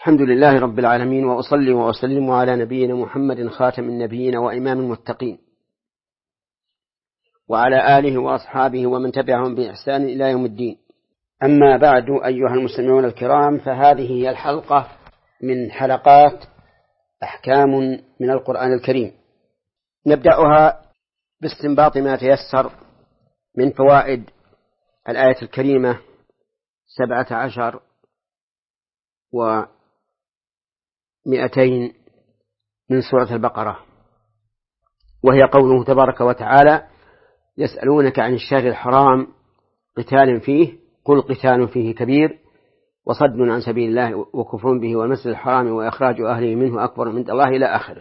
الحمد لله رب العالمين، وأصلي وأسلم على نبينا محمد خاتم النبيين وإمام المتقين، وعلى آله وأصحابه ومن تبعهم بإحسان إلى يوم الدين. أما بعد، أيها المستمعون الكرام، فهذه هي الحلقة من حلقات أحكام من القرآن الكريم، نبدأها باستنباط ما تيسر من فوائد الآية الكريمة 17 و200 من سورة البقرة، وهي قوله تبارك وتعالى: يسألونك عن الشهر الحرام قتال فيه قل قتال فيه كبير وصد عن سبيل الله وكفر به والمسجد الحرام وإخراج أهله منه أكبر عند الله إلى آخره.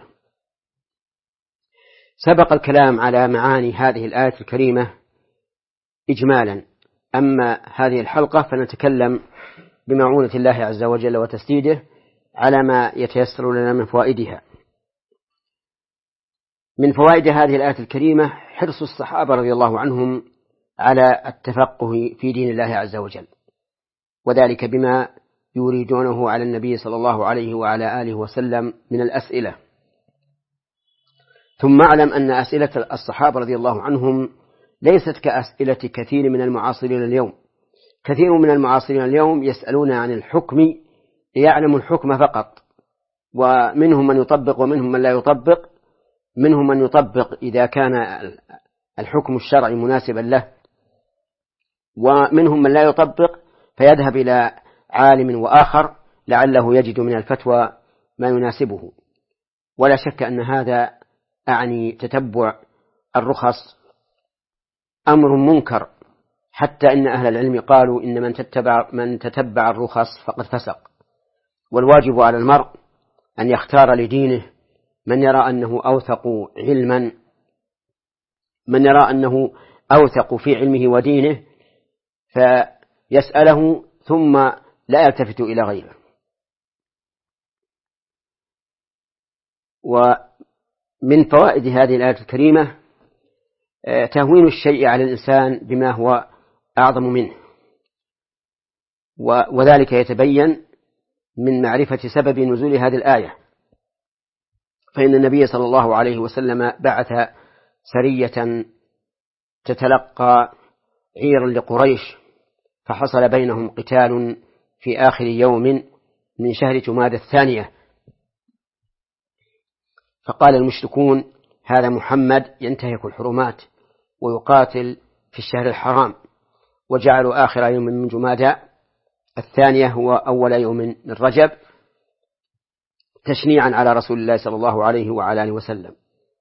سبق الكلام على معاني هذه الآية الكريمة إجمالا، أما هذه الحلقة فنتكلم بمعونة الله عز وجل وتسديده على ما يتيسر لنا من فوائدها. من فوائد هذه الآية الكريمة حرص الصحابة رضي الله عنهم على التفقه في دين الله عز وجل، وذلك بما يريدونه على النبي صلى الله عليه وعلى آله وسلم من الأسئلة. ثم اعلم أن أسئلة الصحابة رضي الله عنهم ليست كأسئلة كثير من المعاصرين اليوم. كثير من المعاصرين اليوم يسألون عن الحكم ليعلموا الحكم فقط، ومنهم من يطبق ومنهم من لا يطبق. منهم من يطبق إذا كان الحكم الشرعي مناسبا له، ومنهم من لا يطبق فيذهب إلى عالم وآخر لعله يجد من الفتوى ما يناسبه. ولا شك أن هذا أعني تتبع الرخص أمر منكر، حتى إن أهل العلم قالوا إن من تتبع الرخص فقد فسق. والواجب على المرء أن يختار لدينه من يرى أنه أوثق علما، من يرى أنه أوثق في علمه ودينه، فيسأله ثم لا يلتفت إلى غيره. ومن فوائد هذه الآية الكريمة تهوين الشيء على الإنسان بما هو أعظم منه، وذلك يتبين من معرفة سبب نزول هذه الآية. فإن النبي صلى الله عليه وسلم بعث سرية تتلقى عيرا لقريش، فحصل بينهم قتال في آخر يوم من شهر جمادى الثانية، فقال المشركون: هذا محمد ينتهك الحرمات ويقاتل في الشهر الحرام، وجعلوا آخر يوم من جمادى الثانية هو أول يوم من رجب تشنيعا على رسول الله صلى الله عليه وعلى آله وسلم.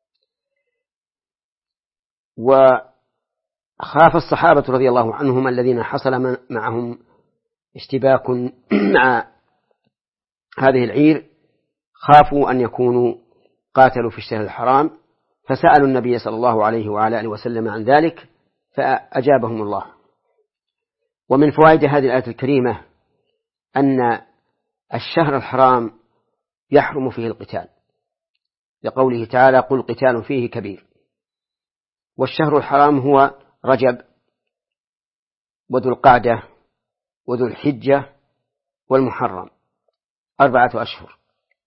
وخاف الصحابة رضي الله عنهم الذين حصل معهم اشتباك مع هذه العير، خافوا أن يكونوا قاتلوا في الشهر الحرام، فسألوا النبي صلى الله عليه وعلى آله وسلم عن ذلك فأجابهم الله. ومن فوائد هذه الآية الكريمة أن الشهر الحرام يحرم فيه القتال، لقوله تعالى: قل قتال فيه كبير. والشهر الحرام هو رجب وذو القعدة وذو الحجة والمحرم، 4 أشهر.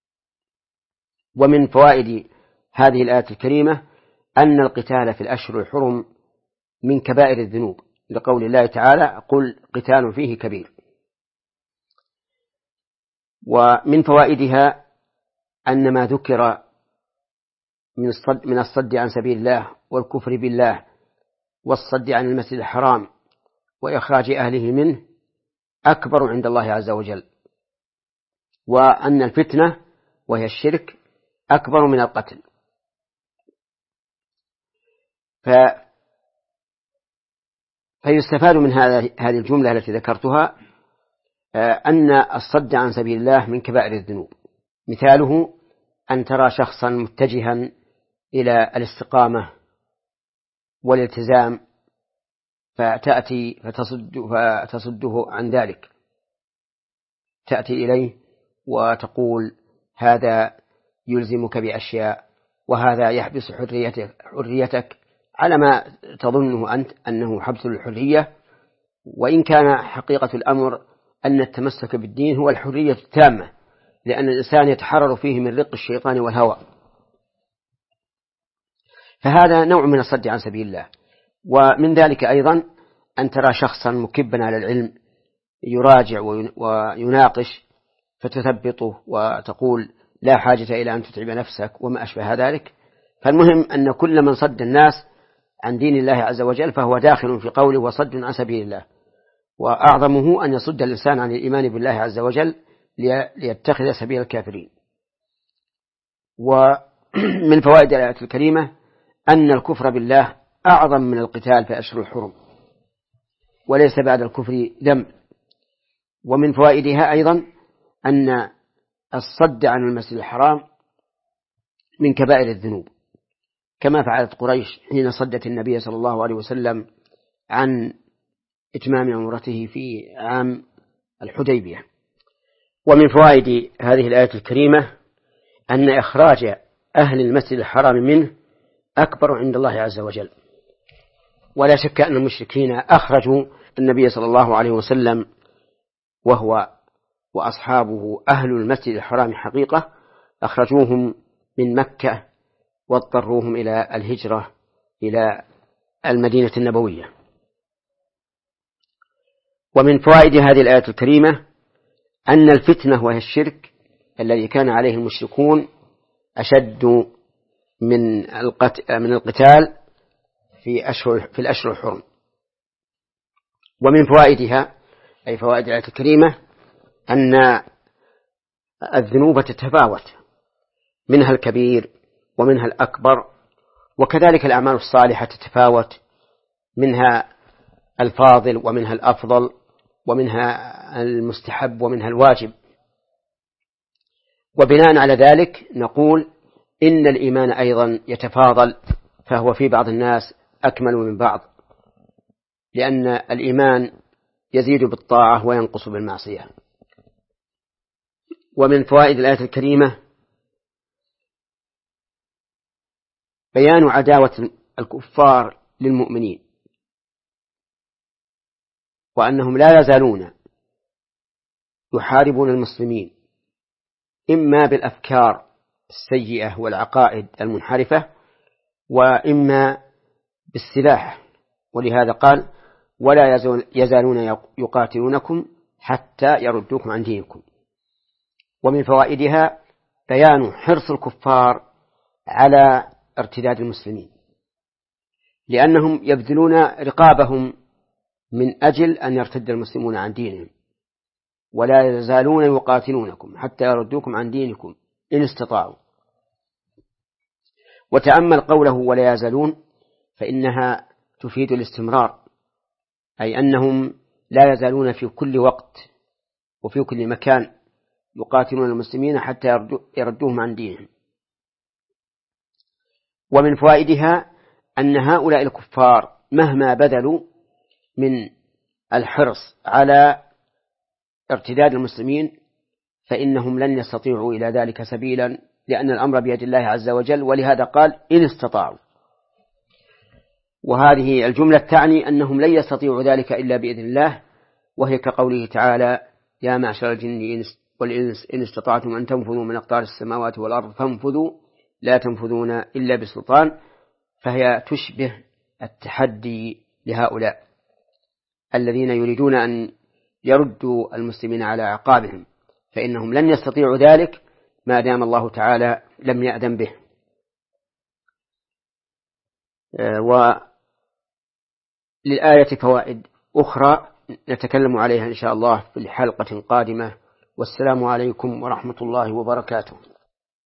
ومن فوائد هذه الآية الكريمة أن القتال في الأشهر الحرم من كبائر الذنوب، لقول الله تعالى: قل قتال فيه كبير. ومن فوائدها أن ما ذكر من الصد عن سبيل الله والكفر بالله والصد عن المسجد الحرام وإخراج أهله منه أكبر عند الله عز وجل، وأن الفتنة وهي الشرك أكبر من القتل. فيستفاد من هذه الجملة التي ذكرتها أن الصد عن سبيل الله من كبائر الذنوب. مثاله أن ترى شخصا متجها إلى الاستقامة والالتزام فتأتي فتصده عن ذلك، تأتي إليه وتقول: هذا يلزمك بأشياء، وهذا يحبس حريتك، على ما تظنه أنت أنه حبس الحرية، وإن كان حقيقة الأمر أن التمسك بالدين هو الحرية التامة، لأن الإنسان يتحرر فيه من رق الشيطان والهوى، فهذا نوع من الصد عن سبيل الله. ومن ذلك أيضا أن ترى شخصا مكبا على العلم يراجع ويناقش فتثبطه وتقول لا حاجة إلى أن تتعب نفسك وما أشبه ذلك. فالمهم أن كل من صد الناس عن دين الله عز وجل فهو داخل في قوله وصد عن سبيل الله، وأعظمه أن يصد الإنسان عن الإيمان بالله عز وجل ليتخذ سبيل الكافرين. ومن فوائد الآية الكريمة أن الكفر بالله أعظم من القتال في أشهر الحرم، وليس بعد الكفر ذنب. ومن فوائدها أيضا أن الصد عن المسجد الحرام من كبائر الذنوب، كما فعلت قريش حين صدت النبي صلى الله عليه وسلم عن إتمام عمرته في عام الحديبية. ومن فوائد هذه الآية الكريمة أن إخراج أهل المسجد الحرام منه أكبر عند الله عز وجل، ولا شك أن المشركين أخرجوا النبي صلى الله عليه وسلم وهو وأصحابه أهل المسجد الحرام حقيقة، أخرجوهم من مكة واضطروهم إلى الهجرة إلى المدينة النبوية. ومن فوائد هذه الآية الكريمة أن الفتنة وهي الشرك الذي كان عليه المشركون أشد من القتال في الأشهر الحرم. ومن فوائدها أي فوائد الآية الكريمة أن الذنوب تتفاوت، منها الكبير ومنها الأكبر، وكذلك الأعمال الصالحة تتفاوت، منها الفاضل ومنها الأفضل، ومنها المستحب ومنها الواجب. وبناء على ذلك نقول إن الإيمان أيضا يتفاضل، فهو في بعض الناس أكمل من بعض، لأن الإيمان يزيد بالطاعة وينقص بالمعصية. ومن فوائد الآية الكريمة بيان عداوة الكفار للمؤمنين، وأنهم لا يزالون يحاربون المسلمين إما بالأفكار السيئة والعقائد المنحرفة وإما بالسلاح، ولهذا قال ولا يزالون يقاتلونكم حتى يردوكم عن دينكم. ومن فوائدها بيان حرص الكفار على ارتداد المسلمين، لأنهم يبذلون رقابهم من أجل أن يرتد المسلمون عن دينهم، ولا يزالون يقاتلونكم حتى يردوكم عن دينكم إن استطاعوا. وتأمل قوله ولا يزالون فإنها تفيد الاستمرار، أي أنهم لا يزالون في كل وقت وفي كل مكان يقاتلون المسلمين حتى يردوهم عن دينهم. ومن فوائدها أن هؤلاء الكفار مهما بذلوا من الحرص على ارتداد المسلمين فإنهم لن يستطيعوا إلى ذلك سبيلا، لأن الأمر بيد الله عز وجل، ولهذا قال إن استطاعوا. وهذه الجملة تعني أنهم لن يستطيعوا ذلك إلا بإذن الله، وهي كقوله تعالى يا معشر الجن والإنس إن استطعتم أن تنفذوا من أقطار السماوات والأرض فانفذوا لا تنفذون إلا بسلطان. فهي تشبه التحدي لهؤلاء الذين يريدون أن يردوا المسلمين على أعقابهم، فإنهم لن يستطيعوا ذلك ما دام الله تعالى لم يأذن به. وللآية فوائد أخرى نتكلم عليها إن شاء الله في حلقة قادمة، والسلام عليكم ورحمة الله وبركاته.